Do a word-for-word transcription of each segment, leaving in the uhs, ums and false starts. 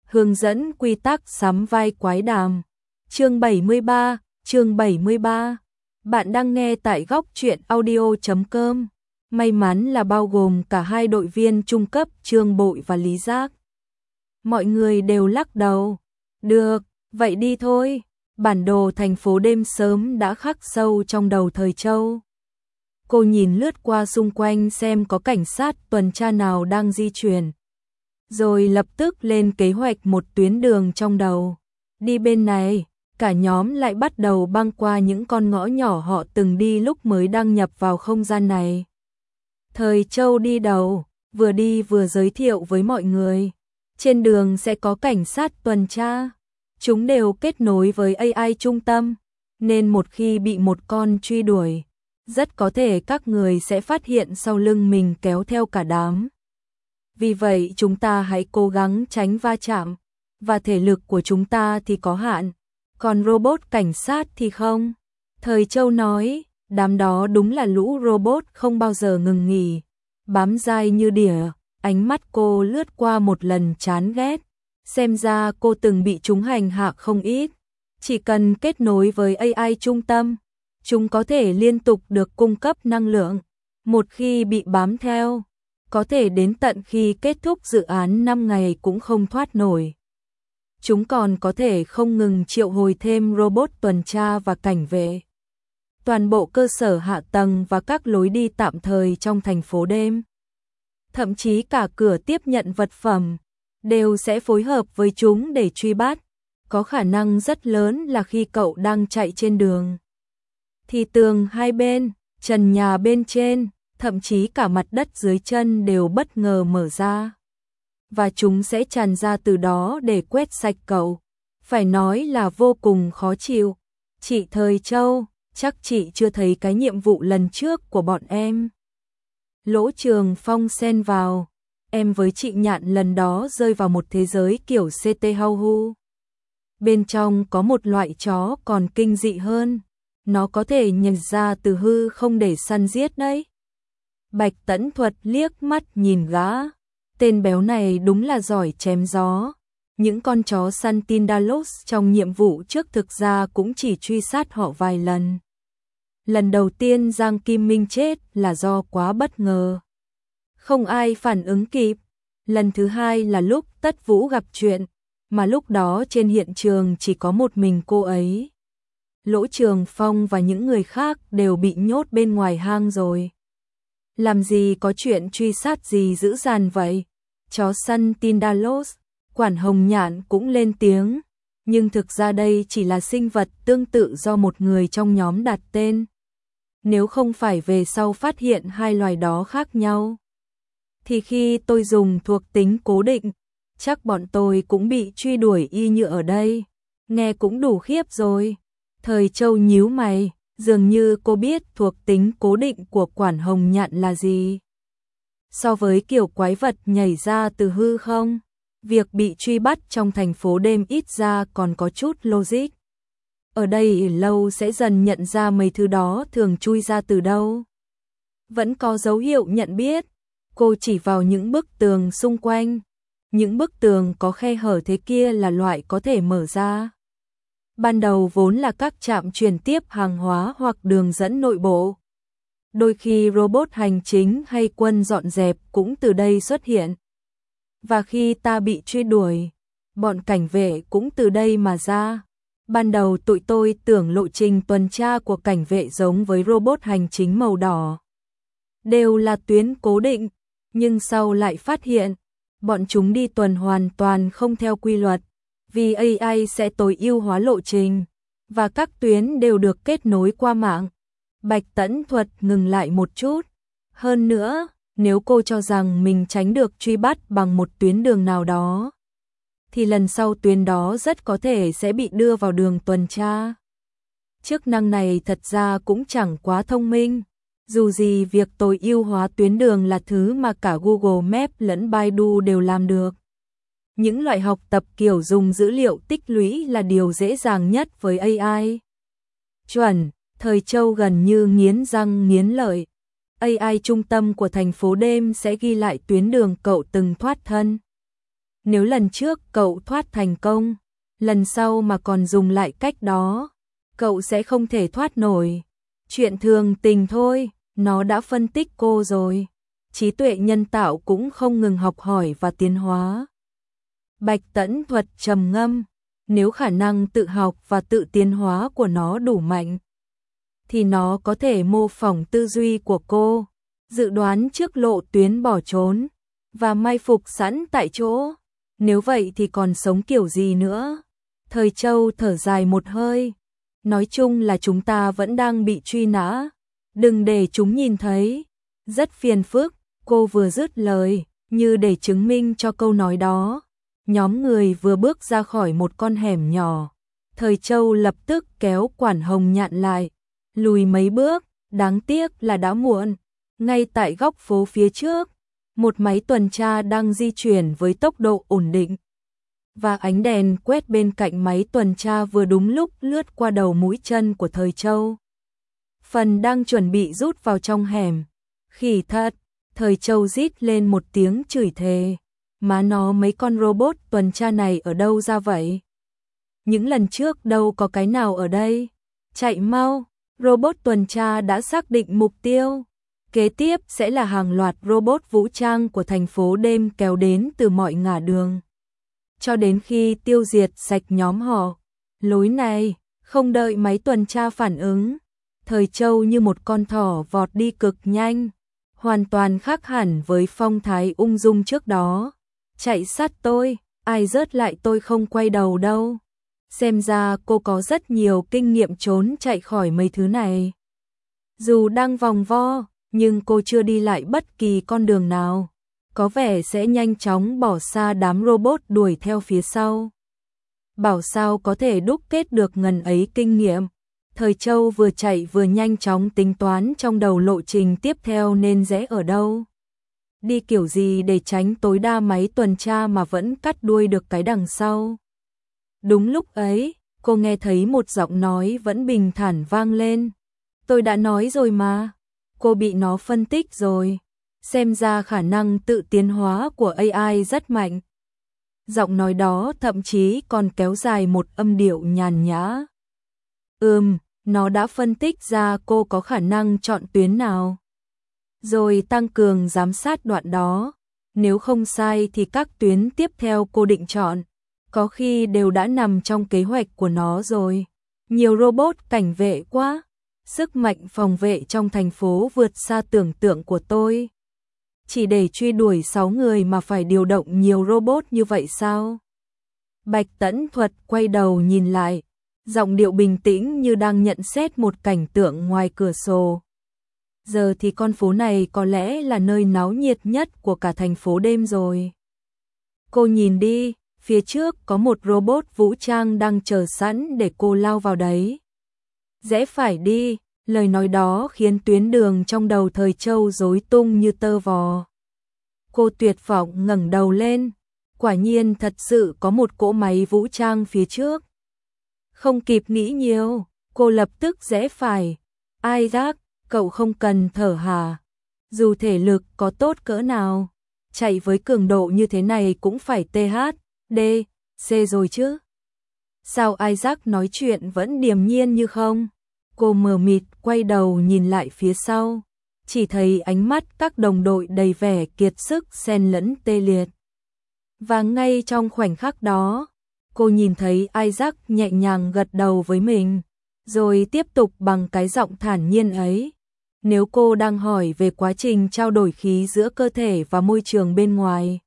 hướng dẫn quy tắc sắm vai quái đàm. Chương bảy mươi ba, chương bảy mươi ba. Bạn đang nghe tại góc truyện audio chấm com. May mắn là bao gồm cả hai đội viên trung cấp Trương Bội và Lý Giác. Mọi người đều lắc đầu. Được, vậy đi thôi. Bản đồ thành phố đêm sớm đã khắc sâu trong đầu Thời Châu. Cô nhìn lướt qua xung quanh xem có cảnh sát tuần tra nào đang di chuyển. Rồi lập tức lên kế hoạch một tuyến đường trong đầu. Đi bên này, cả nhóm lại bắt đầu băng qua những con ngõ nhỏ họ từng đi lúc mới đăng nhập vào không gian này. Thời Châu đi đầu, vừa đi vừa giới thiệu với mọi người. Trên đường sẽ có cảnh sát tuần tra. Chúng đều kết nối với a i trung tâm, nên một khi bị một con truy đuổi, rất có thể các người sẽ phát hiện sau lưng mình kéo theo cả đám. Vì vậy chúng ta hãy cố gắng tránh va chạm, và thể lực của chúng ta thì có hạn, còn robot cảnh sát thì không. Thời Châu nói, đám đó đúng là lũ robot không bao giờ ngừng nghỉ, bám dai như đỉa. Ánh mắt cô lướt qua một lần chán ghét, xem ra cô từng bị chúng hành hạ không ít. Chỉ cần kết nối với a i trung tâm, chúng có thể liên tục được cung cấp năng lượng. Một khi bị bám theo, có thể đến tận khi kết thúc dự án năm ngày cũng không thoát nổi. Chúng còn có thể không ngừng triệu hồi thêm robot tuần tra và cảnh vệ. Toàn bộ cơ sở hạ tầng và các lối đi tạm thời trong thành phố đêm, thậm chí cả cửa tiếp nhận vật phẩm, đều sẽ phối hợp với chúng để truy bắt. Có khả năng rất lớn là khi cậu đang chạy trên đường, thì tường hai bên, trần nhà bên trên, thậm chí cả mặt đất dưới chân đều bất ngờ mở ra. Và chúng sẽ tràn ra từ đó để quét sạch cậu. Phải nói là vô cùng khó chịu. Chị Thời Châu, chắc chị chưa thấy cái nhiệm vụ lần trước của bọn em. Lỗ Trường Phong xen vào. Em với chị Nhạn lần đó rơi vào một thế giới kiểu xê tê Hau Hu. Bên trong có một loại chó còn kinh dị hơn. Nó có thể nhận ra từ hư không để săn giết đấy. Bạch Tẫn Thuật liếc mắt nhìn gã. Tên béo này đúng là giỏi chém gió. Những con chó săn Tindalos trong nhiệm vụ trước thực ra cũng chỉ truy sát họ vài lần. Lần đầu tiên Giang Kim Minh chết là do quá bất ngờ, không ai phản ứng kịp. Lần thứ hai là lúc Tất Vũ gặp chuyện, mà lúc đó trên hiện trường chỉ có một mình cô ấy. Lỗ Trường Phong và những người khác đều bị nhốt bên ngoài hang rồi. Làm gì có chuyện truy sát gì dữ dằn vậy? Chó săn Tindalos, Quản Hồng Nhạn cũng lên tiếng, nhưng thực ra đây chỉ là sinh vật tương tự do một người trong nhóm đặt tên. Nếu không phải về sau phát hiện hai loài đó khác nhau, thì khi tôi dùng thuộc tính cố định, chắc bọn tôi cũng bị truy đuổi y như ở đây. Nghe cũng đủ khiếp rồi. Thời Châu nhíu mày, dường như cô biết thuộc tính cố định của Quản Hồng Nhạn là gì. So với kiểu quái vật nhảy ra từ hư không, việc bị truy bắt trong thành phố đêm ít ra còn có chút logic. Ở đây lâu sẽ dần nhận ra mấy thứ đó thường chui ra từ đâu. Vẫn có dấu hiệu nhận biết. Cô chỉ vào những bức tường xung quanh. Những bức tường có khe hở thế kia là loại có thể mở ra. Ban đầu vốn là các trạm chuyển tiếp hàng hóa hoặc đường dẫn nội bộ. Đôi khi robot hành chính hay quân dọn dẹp cũng từ đây xuất hiện. Và khi ta bị truy đuổi, bọn cảnh vệ cũng từ đây mà ra. Ban đầu tụi tôi tưởng lộ trình tuần tra của cảnh vệ giống với robot hành chính màu đỏ, đều là tuyến cố định, nhưng sau lại phát hiện, bọn chúng đi tuần hoàn toàn không theo quy luật, vì a i sẽ tối ưu hóa lộ trình, và các tuyến đều được kết nối qua mạng. Bạch Tẫn Thuật ngừng lại một chút. Hơn nữa, nếu cô cho rằng mình tránh được truy bắt bằng một tuyến đường nào đó, thì lần sau tuyến đó rất có thể sẽ bị đưa vào đường tuần tra. Chức năng này thật ra cũng chẳng quá thông minh. Dù gì việc tối ưu hóa tuyến đường là thứ mà cả Google Maps lẫn Baidu đều làm được. Những loại học tập kiểu dùng dữ liệu tích lũy là điều dễ dàng nhất với a i. Chuẩn, Thời Châu gần như nghiến răng nghiến lợi. a i trung tâm của thành phố đêm sẽ ghi lại tuyến đường cậu từng thoát thân. Nếu lần trước cậu thoát thành công, lần sau mà còn dùng lại cách đó, cậu sẽ không thể thoát nổi. Chuyện thường tình thôi, nó đã phân tích cô rồi. Trí tuệ nhân tạo cũng không ngừng học hỏi và tiến hóa. Bạch Tẫn Thuật trầm ngâm, nếu khả năng tự học và tự tiến hóa của nó đủ mạnh, thì nó có thể mô phỏng tư duy của cô, dự đoán trước lộ tuyến bỏ trốn, và mai phục sẵn tại chỗ. Nếu vậy thì còn sống kiểu gì nữa? Thời Châu thở dài một hơi. Nói chung là chúng ta vẫn đang bị truy nã. Đừng để chúng nhìn thấy. Rất phiền phức, cô vừa dứt lời, như để chứng minh cho câu nói đó. Nhóm người vừa bước ra khỏi một con hẻm nhỏ. Thời Châu lập tức kéo Quản Hồng Nhạn lại, lùi mấy bước, đáng tiếc là đã muộn. Ngay tại góc phố phía trước, một máy tuần tra đang di chuyển với tốc độ ổn định. Và ánh đèn quét bên cạnh máy tuần tra vừa đúng lúc lướt qua đầu mũi chân của Thời Châu. Phần đang chuẩn bị rút vào trong hẻm. Khỉ thật, Thời Châu rít lên một tiếng chửi thề. Má nó, mấy con robot tuần tra này ở đâu ra vậy? Những lần trước đâu có cái nào ở đây. Chạy mau, robot tuần tra đã xác định mục tiêu. Kế tiếp sẽ là hàng loạt robot vũ trang của thành phố đêm kéo đến từ mọi ngả đường, cho đến khi tiêu diệt sạch nhóm họ. Lối này, không đợi máy tuần tra phản ứng, Thời Châu như một con thỏ vọt đi cực nhanh, hoàn toàn khác hẳn với phong thái ung dung trước đó. Chạy sát tôi, ai rớt lại tôi không quay đầu đâu. Xem ra cô có rất nhiều kinh nghiệm trốn chạy khỏi mấy thứ này. Dù đang vòng vo, nhưng cô chưa đi lại bất kỳ con đường nào. Có vẻ sẽ nhanh chóng bỏ xa đám robot đuổi theo phía sau. Bảo sao có thể đúc kết được ngần ấy kinh nghiệm. Thời Châu vừa chạy vừa nhanh chóng tính toán trong đầu lộ trình tiếp theo nên rẽ ở đâu, đi kiểu gì để tránh tối đa máy tuần tra mà vẫn cắt đuôi được cái đằng sau. Đúng lúc ấy, cô nghe thấy một giọng nói vẫn bình thản vang lên. Tôi đã nói rồi mà. Cô bị nó phân tích rồi. Xem ra khả năng tự tiến hóa của a i rất mạnh. Giọng nói đó thậm chí còn kéo dài một âm điệu nhàn nhã. Ừm, nó đã phân tích ra cô có khả năng chọn tuyến nào, rồi tăng cường giám sát đoạn đó. Nếu không sai thì các tuyến tiếp theo cô định chọn, có khi đều đã nằm trong kế hoạch của nó rồi. Nhiều robot cảnh vệ quá. Sức mạnh phòng vệ trong thành phố vượt xa tưởng tượng của tôi. Chỉ để truy đuổi sáu người mà phải điều động nhiều robot như vậy sao? Bạch Tẫn Thuật quay đầu nhìn lại, giọng điệu bình tĩnh như đang nhận xét một cảnh tượng ngoài cửa sổ. Giờ thì con phố này có lẽ là nơi náo nhiệt nhất của cả thành phố đêm rồi. Cô nhìn đi, phía trước có một robot vũ trang đang chờ sẵn để cô lao vào đấy. Rẽ phải đi, lời nói đó khiến tuyến đường trong đầu Thời Châu rối tung như tơ vò. Cô tuyệt vọng ngẩng đầu lên, quả nhiên thật sự có một cỗ máy vũ trang phía trước. Không kịp nghĩ nhiều, cô lập tức rẽ phải. Isaac, cậu không cần thở hả? Dù thể lực có tốt cỡ nào, chạy với cường độ như thế này cũng phải tê hát đê xê rồi chứ. Sao Isaac nói chuyện vẫn điềm nhiên như không? Cô mờ mịt quay đầu nhìn lại phía sau, chỉ thấy ánh mắt các đồng đội đầy vẻ kiệt sức xen lẫn tê liệt. Và ngay trong khoảnh khắc đó, cô nhìn thấy Isaac nhẹ nhàng gật đầu với mình, rồi tiếp tục bằng cái giọng thản nhiên ấy. Nếu cô đang hỏi về quá trình trao đổi khí giữa cơ thể và môi trường bên ngoài,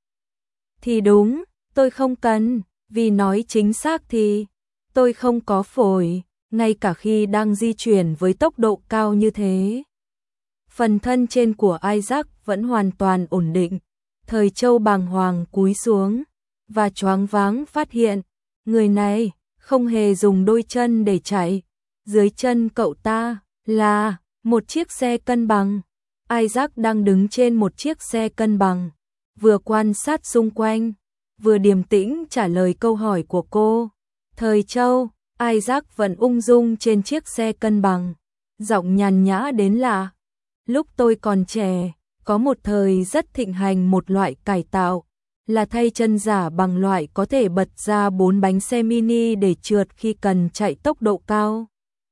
thì đúng, tôi không cần, vì nói chính xác thì tôi không có phổi, ngay cả khi đang di chuyển với tốc độ cao như thế. Phần thân trên của Isaac vẫn hoàn toàn ổn định. Thời Châu bàng hoàng cúi xuống và choáng váng phát hiện, người này không hề dùng đôi chân để chạy. Dưới chân cậu ta là một chiếc xe cân bằng. Isaac đang đứng trên một chiếc xe cân bằng, vừa quan sát xung quanh, vừa điềm tĩnh trả lời câu hỏi của cô. Thời Châu, Isaac vẫn ung dung trên chiếc xe cân bằng, giọng nhàn nhã đến lạ. Lúc tôi còn trẻ, có một thời rất thịnh hành một loại cải tạo, là thay chân giả bằng loại có thể bật ra bốn bánh xe mini để trượt khi cần chạy tốc độ cao.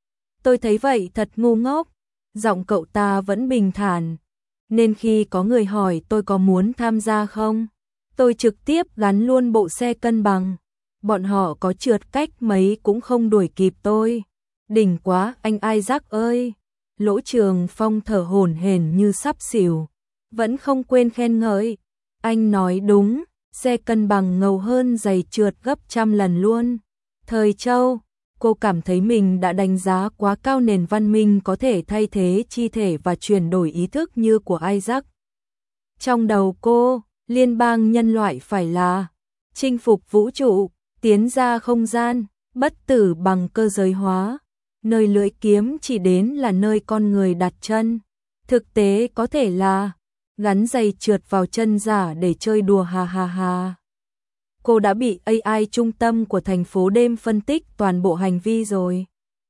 Tôi thấy vậy thật ngu ngốc, giọng cậu ta vẫn bình thản, nên khi có người hỏi tôi có muốn tham gia không, tôi trực tiếp gắn luôn bộ xe cân bằng. Bọn họ có trượt cách mấy cũng không đuổi kịp tôi. Đỉnh quá anh Isaac ơi. Lỗ Trường Phong thở hổn hển như sắp xỉu, vẫn không quên khen ngợi. Anh nói đúng, xe cân bằng ngầu hơn giày trượt gấp trăm lần luôn. Thời Châu, cô cảm thấy mình đã đánh giá quá cao nền văn minh có thể thay thế chi thể và chuyển đổi ý thức như của Isaac. Trong đầu cô, liên bang nhân loại phải là chinh phục vũ trụ, tiến ra không gian, bất tử bằng cơ giới hóa. Nơi lưỡi kiếm chỉ đến là nơi con người đặt chân. Thực tế có thể là gắn giày trượt vào chân giả để chơi đùa ha ha ha. Cô đã bị a i trung tâm của thành phố đêm phân tích toàn bộ hành vi rồi.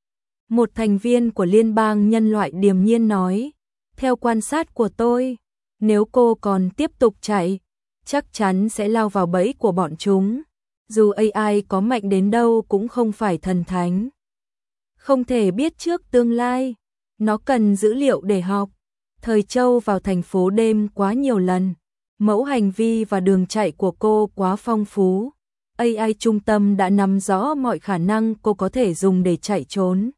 Một thành viên của liên bang nhân loại điềm nhiên nói, theo quan sát của tôi, nếu cô còn tiếp tục chạy, chắc chắn sẽ lao vào bẫy của bọn chúng. Dù a i có mạnh đến đâu cũng không phải thần thánh. Không thể biết trước tương lai, nó cần dữ liệu để học. Thời Châu vào thành phố đêm quá nhiều lần, mẫu hành vi và đường chạy của cô quá phong phú. a i trung tâm đã nắm rõ mọi khả năng cô có thể dùng để chạy trốn.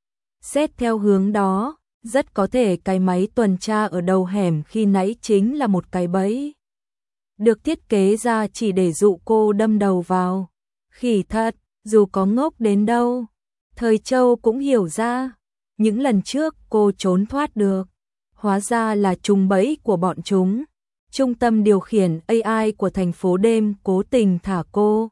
Xét theo hướng đó, rất có thể cái máy tuần tra ở đầu hẻm khi nãy chính là một cái bẫy. Được thiết kế ra chỉ để dụ cô đâm đầu vào. Khỉ thật, dù có ngốc đến đâu. Thời Châu cũng hiểu ra, những lần trước cô trốn thoát được, hóa ra là trùng bẫy của bọn chúng. Trung tâm điều khiển a i của thành phố đêm cố tình thả cô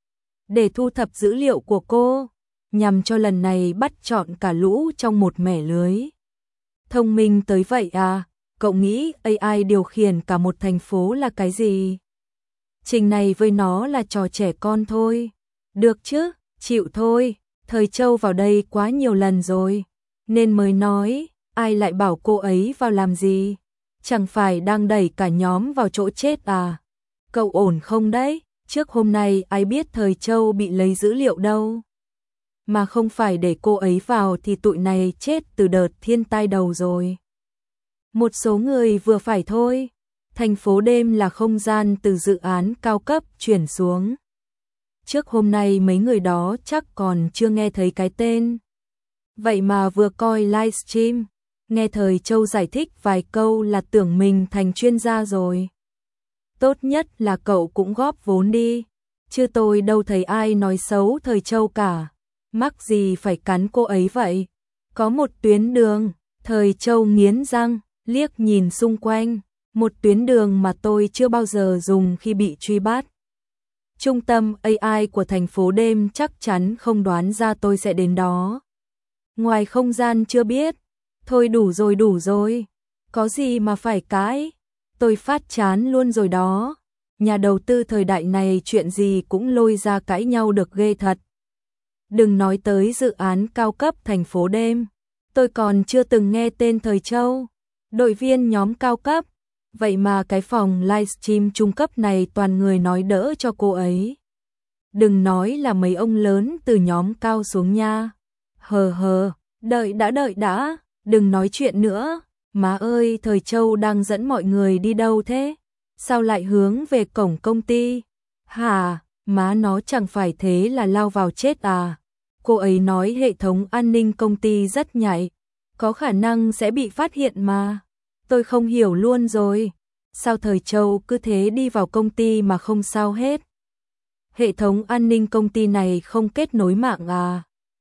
để thu thập dữ liệu của cô, nhằm cho lần này bắt trọn cả lũ trong một mẻ lưới. Thông minh tới vậy à, cậu nghĩ a i điều khiển cả một thành phố là cái gì? Trình này với nó là trò trẻ con thôi. Được chứ, chịu thôi. Thời Châu vào đây quá nhiều lần rồi, nên mới nói, ai lại bảo cô ấy vào làm gì? Chẳng phải đang đẩy cả nhóm vào chỗ chết à? Cậu ổn không đấy? Trước hôm nay ai biết Thời Châu bị lấy dữ liệu đâu. Mà không phải để cô ấy vào thì tụi này chết từ đợt thiên tai đầu rồi. Một số người vừa phải thôi. Thành phố đêm là không gian từ dự án cao cấp chuyển xuống. Trước hôm nay mấy người đó chắc còn chưa nghe thấy cái tên. Vậy mà vừa coi livestream, nghe Thời Châu giải thích vài câu là tưởng mình thành chuyên gia rồi. Tốt nhất là cậu cũng góp vốn đi, chứ tôi đâu thấy ai nói xấu Thời Châu cả. Mắc gì phải cắn cô ấy vậy? Có một tuyến đường, Thời Châu nghiến răng, liếc nhìn xung quanh, một tuyến đường mà tôi chưa bao giờ dùng khi bị truy bắt. Trung tâm a i của thành phố đêm chắc chắn không đoán ra tôi sẽ đến đó. Ngoài không gian chưa biết. Thôi đủ rồi đủ rồi. Có gì mà phải cãi. Tôi phát chán luôn rồi đó. Nhà đầu tư thời đại này chuyện gì cũng lôi ra cãi nhau được ghê thật. Đừng nói tới dự án cao cấp thành phố đêm. Tôi còn chưa từng nghe tên Thời Châu. Đội viên nhóm cao cấp. Vậy mà cái phòng livestream trung cấp này toàn người nói đỡ cho cô ấy. Đừng nói là mấy ông lớn từ nhóm cao xuống nha. Hờ hờ, đợi đã đợi đã, đừng nói chuyện nữa. Má ơi, Thời Châu đang dẫn mọi người đi đâu thế? Sao lại hướng về cổng công ty? Hả, má nó chẳng phải thế là lao vào chết à? Cô ấy nói hệ thống an ninh công ty rất nhạy, có khả năng sẽ bị phát hiện mà. Tôi không hiểu luôn rồi. Sao Thời Châu cứ thế đi vào công ty mà không sao hết? Hệ thống an ninh công ty này không kết nối mạng à?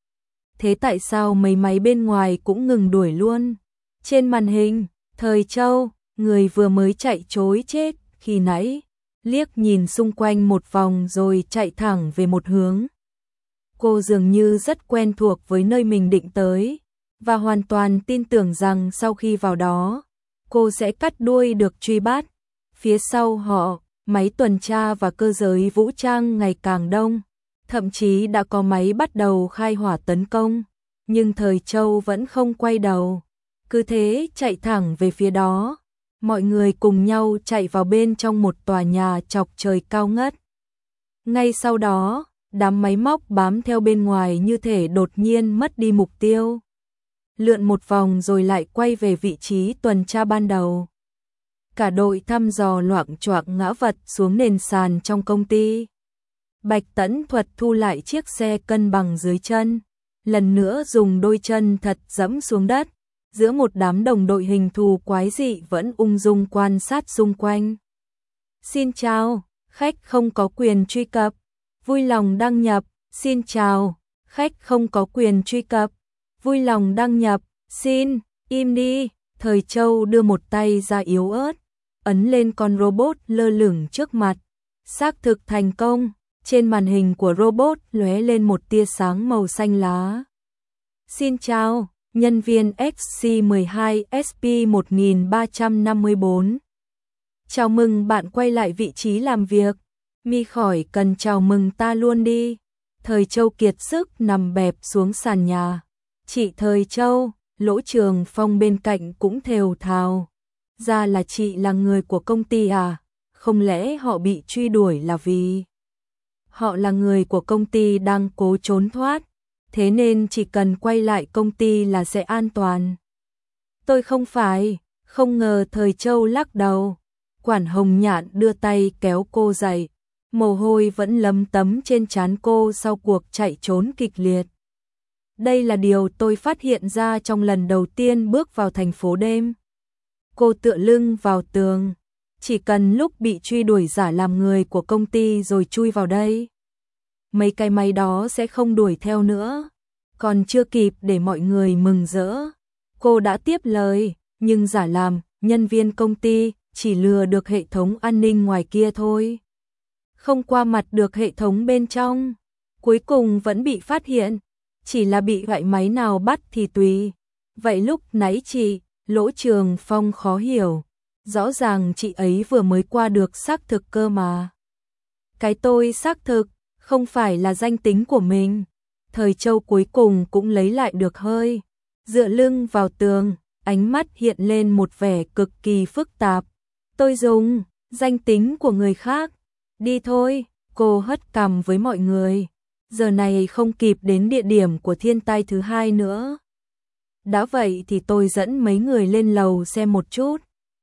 Thế tại sao mấy máy bên ngoài cũng ngừng đuổi luôn? Trên màn hình, Thời Châu, người vừa mới chạy trối chết khi nãy, liếc nhìn xung quanh một vòng rồi chạy thẳng về một hướng. Cô dường như rất quen thuộc với nơi mình định tới, và hoàn toàn tin tưởng rằng sau khi vào đó, cô sẽ cắt đuôi được truy bắt. Phía sau họ, máy tuần tra và cơ giới vũ trang ngày càng đông, thậm chí đã có máy bắt đầu khai hỏa tấn công, nhưng Thời Châu vẫn không quay đầu, cứ thế chạy thẳng về phía đó. Mọi người cùng nhau chạy vào bên trong một tòa nhà chọc trời cao ngất. Ngay sau đó, đám máy móc bám theo bên ngoài như thể đột nhiên mất đi mục tiêu. Lượn một vòng rồi lại quay về vị trí tuần tra ban đầu. Cả đội thăm dò loạng choạng ngã vật xuống nền sàn trong công ty. Bạch Tẫn Thuật thu lại chiếc xe cân bằng dưới chân, lần nữa dùng đôi chân thật dẫm xuống đất, giữa một đám đồng đội hình thù quái dị vẫn ung dung quan sát xung quanh. Xin chào, khách không có quyền truy cập, vui lòng đăng nhập, xin chào, khách không có quyền truy cập, vui lòng đăng nhập, xin, im đi. Thời Châu đưa một tay ra yếu ớt, ấn lên con robot lơ lửng trước mặt. Xác thực thành công, trên màn hình của robot lóe lên một tia sáng màu xanh lá. Xin chào, nhân viên X C mười hai S P một ba năm bốn. Chào mừng bạn quay lại vị trí làm việc. Mi khỏi cần chào mừng ta luôn đi. Thời Châu kiệt sức nằm bẹp xuống sàn nhà. Chị Thời Châu, Lỗ Trường Phong bên cạnh cũng thều thào. Ra là chị là người của công ty à? Không lẽ họ bị truy đuổi là vì họ là người của công ty đang cố trốn thoát, thế nên chỉ cần quay lại công ty là sẽ an toàn. Tôi không phải, không ngờ. Thời Châu lắc đầu. Quản Hồng Nhạn đưa tay kéo cô dậy, mồ hôi vẫn lấm tấm trên trán cô sau cuộc chạy trốn kịch liệt. Đây là điều tôi phát hiện ra trong lần đầu tiên bước vào thành phố đêm. Cô tựa lưng vào tường. Chỉ cần lúc bị truy đuổi giả làm người của công ty rồi chui vào đây, mấy cái máy đó sẽ không đuổi theo nữa. Còn chưa kịp để mọi người mừng rỡ, cô đã tiếp lời, nhưng giả làm nhân viên công ty chỉ lừa được hệ thống an ninh ngoài kia thôi, không qua mặt được hệ thống bên trong. Cuối cùng vẫn bị phát hiện, chỉ là bị loại máy nào bắt thì tùy. Vậy lúc nãy chị, Lỗ Trường Phong khó hiểu, rõ ràng chị ấy vừa mới qua được xác thực cơ mà. Cái tôi xác thực, không phải là danh tính của mình. Thời Châu cuối cùng cũng lấy lại được hơi, dựa lưng vào tường, ánh mắt hiện lên một vẻ cực kỳ phức tạp. Tôi dùng danh tính của người khác. Đi thôi, cô hất cằm với mọi người. Giờ này không kịp đến địa điểm của thiên tai thứ hai nữa. Đã vậy thì tôi dẫn mấy người lên lầu xem một chút.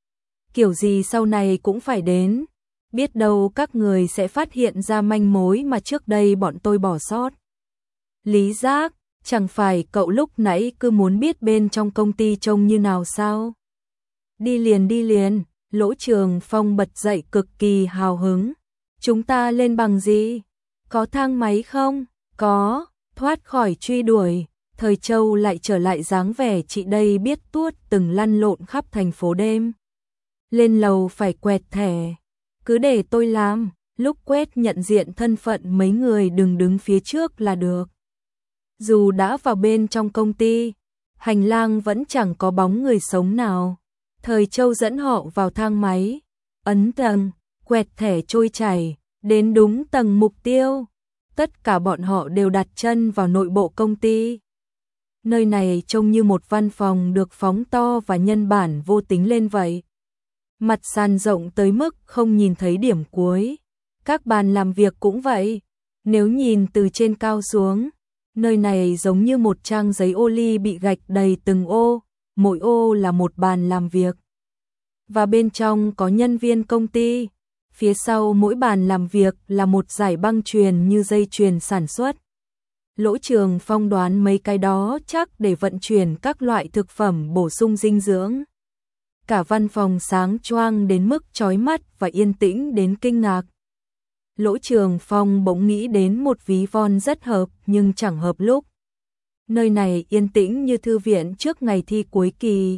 Kiểu gì sau này cũng phải đến. Biết đâu các người sẽ phát hiện ra manh mối mà trước đây bọn tôi bỏ sót. Lý Giác, chẳng phải cậu lúc nãy cứ muốn biết bên trong công ty trông như nào sao? Đi liền đi liền, Lỗ Trường Phong bật dậy cực kỳ hào hứng. Chúng ta lên bằng gì? Có thang máy không? Có, thoát khỏi truy đuổi. Thời Châu lại trở lại dáng vẻ chị đây biết tuốt từng lăn lộn khắp thành phố đêm. Lên lầu phải quẹt thẻ. Cứ để tôi làm, lúc quét nhận diện thân phận mấy người đừng đứng phía trước là được. Dù đã vào bên trong công ty, hành lang vẫn chẳng có bóng người sống nào. Thời Châu dẫn họ vào thang máy, ấn tầng, quẹt thẻ trôi chảy, đến đúng tầng mục tiêu. Tất cả bọn họ đều đặt chân vào nội bộ công ty. Nơi này trông như một văn phòng được phóng to và nhân bản vô tính lên vậy. Mặt sàn rộng tới mức không nhìn thấy điểm cuối. Các bàn làm việc cũng vậy. Nếu nhìn từ trên cao xuống, nơi này giống như một trang giấy ô ly bị gạch đầy từng ô, mỗi ô là một bàn làm việc. Và bên trong có nhân viên công ty. Phía sau mỗi bàn làm việc là một dải băng chuyền như dây chuyền sản xuất. Lỗ Trường Phong đoán mấy cái đó chắc để vận chuyển các loại thực phẩm bổ sung dinh dưỡng. Cả văn phòng sáng choang đến mức chói mắt và yên tĩnh đến kinh ngạc. Lỗ Trường Phong bỗng nghĩ đến một ví von rất hợp nhưng chẳng hợp lúc. Nơi này yên tĩnh như thư viện trước ngày thi cuối kỳ.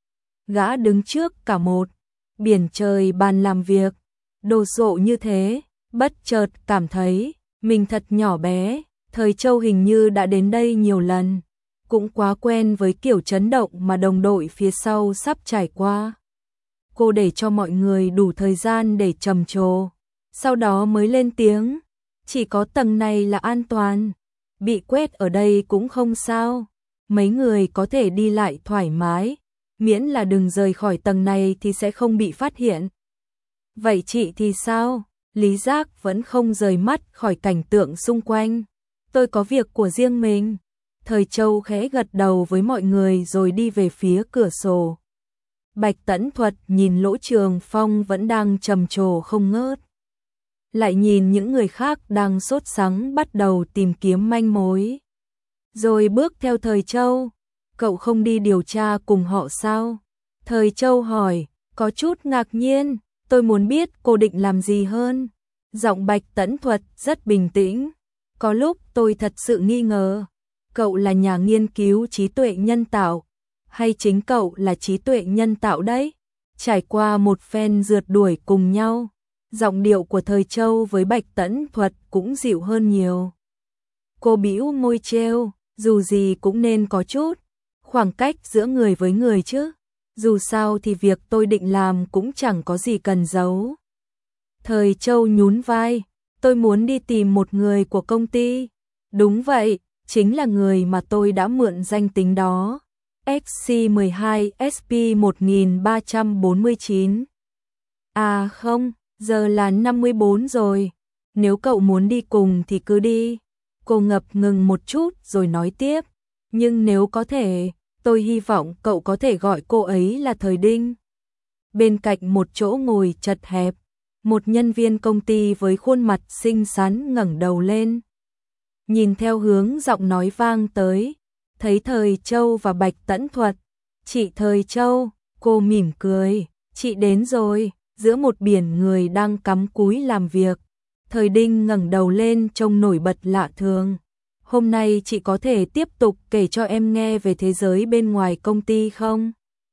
Gã đứng trước cả một biển trời bàn làm việc, đồ sộ như thế, bất chợt cảm thấy mình thật nhỏ bé. Thời Châu hình như đã đến đây nhiều lần, cũng quá quen với kiểu chấn động mà đồng đội phía sau sắp trải qua. Cô để cho mọi người đủ thời gian để trầm trồ, sau đó mới lên tiếng, chỉ có tầng này là an toàn, bị quét ở đây cũng không sao, mấy người có thể đi lại thoải mái, miễn là đừng rời khỏi tầng này thì sẽ không bị phát hiện. Vậy chị thì sao? Lý Giác vẫn không rời mắt khỏi cảnh tượng xung quanh. Tôi có việc của riêng mình. Thời Châu khẽ gật đầu với mọi người rồi đi về phía cửa sổ. Bạch Tẫn Thuật nhìn Lỗ Trường Phong vẫn đang trầm trồ không ngớt. Lại nhìn những người khác đang sốt sắng bắt đầu tìm kiếm manh mối. Rồi bước theo Thời Châu. Cậu không đi điều tra cùng họ sao? Thời Châu hỏi, có chút ngạc nhiên, tôi muốn biết cô định làm gì hơn. Giọng Bạch Tẫn Thuật rất bình tĩnh. Có lúc tôi thật sự nghi ngờ, cậu là nhà nghiên cứu trí tuệ nhân tạo, hay chính cậu là trí tuệ nhân tạo đấy? Trải qua một phen rượt đuổi cùng nhau, giọng điệu của Thời Châu với Bạch Tẫn Thuật cũng dịu hơn nhiều. Cô bĩu môi trêu, dù gì cũng nên có chút khoảng cách giữa người với người chứ. Dù sao thì việc tôi định làm cũng chẳng có gì cần giấu. Thời Châu nhún vai, tôi muốn đi tìm một người của công ty. Đúng vậy, chính là người mà tôi đã mượn danh tính đó. X C mười hai S P một ba bốn chín. À không, giờ là năm mươi bốn rồi. Nếu cậu muốn đi cùng thì cứ đi. Cô ngập ngừng một chút rồi nói tiếp. Nhưng nếu có thể, tôi hy vọng cậu có thể gọi cô ấy là Thời Đinh. Bên cạnh một chỗ ngồi chật hẹp, một nhân viên công ty với khuôn mặt xinh xắn ngẩng đầu lên. Nhìn theo hướng giọng nói vang tới, thấy Thời Châu và Bạch Tẫn Thuật. Chị Thời Châu, cô mỉm cười, chị đến rồi. Giữa một biển người đang cắm cúi làm việc, Thời Đinh ngẩng đầu lên trông nổi bật lạ thường. Hôm nay chị có thể tiếp tục kể cho em nghe về thế giới bên ngoài công ty không?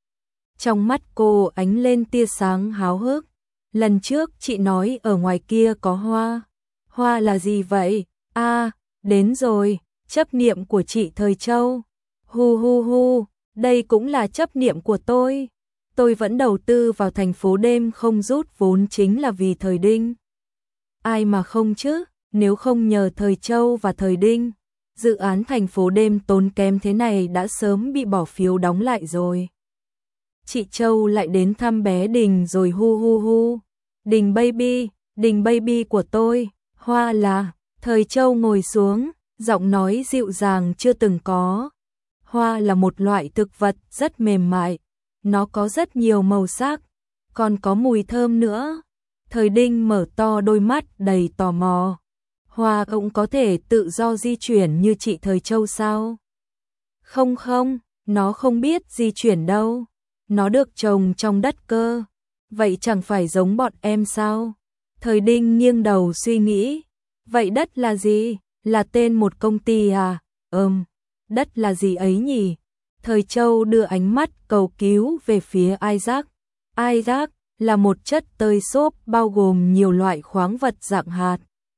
Trong mắt cô ánh lên tia sáng háo hức. Lần trước chị nói ở ngoài kia có hoa. Hoa là gì vậy? À, đến rồi, chấp niệm của chị Thời Châu. Hu hu hu, đây cũng là chấp niệm của tôi. Tôi vẫn đầu tư vào thành phố đêm không rút vốn chính là vì Thời Đinh. Ai mà không chứ, nếu không nhờ Thời Châu và Thời Đinh, dự án thành phố đêm tốn kém thế này đã sớm bị bỏ phiếu đóng lại rồi. Chị Châu lại đến thăm bé Đình rồi hu hu hu. Đình baby, Đình baby của tôi, hoa là. Thời Châu ngồi xuống, giọng nói dịu dàng chưa từng có. Hoa là một loại thực vật rất mềm mại, nó có rất nhiều màu sắc, còn có mùi thơm nữa. Thời Đinh mở to đôi mắt đầy tò mò. Hoa cũng có thể tự do di chuyển như chị Thời Châu sao? Không không, nó không biết di chuyển đâu. Nó được trồng trong đất cơ. Vậy chẳng phải giống bọn em sao? Thời Đinh nghiêng đầu suy nghĩ. Vậy đất là gì? Là tên một công ty à? Ừm, đất là gì ấy nhỉ? Thời Châu đưa ánh mắt cầu cứu về phía Isaac. Isaac là một chất tơi xốp bao gồm nhiều loại khoáng vật dạng hạt,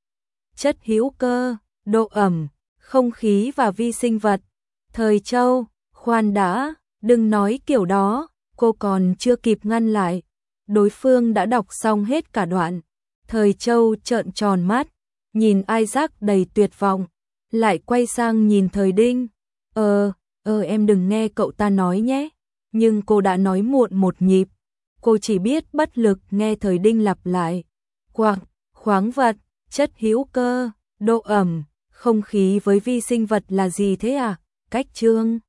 chất hữu cơ, độ ẩm, không khí và vi sinh vật. Thời Châu, khoan đã, đừng nói kiểu đó, cô còn chưa kịp ngăn lại. Đối phương đã đọc xong hết cả đoạn. Thời Châu trợn tròn mắt, nhìn Isaac đầy tuyệt vọng, lại quay sang nhìn Thời Đinh. Ờ, ờ em đừng nghe cậu ta nói nhé. Nhưng cô đã nói muộn một nhịp. Cô chỉ biết bất lực nghe Thời Đinh lặp lại. Quặng, khoáng vật, chất hữu cơ, độ ẩm, không khí với vi sinh vật là gì thế à? Cách chương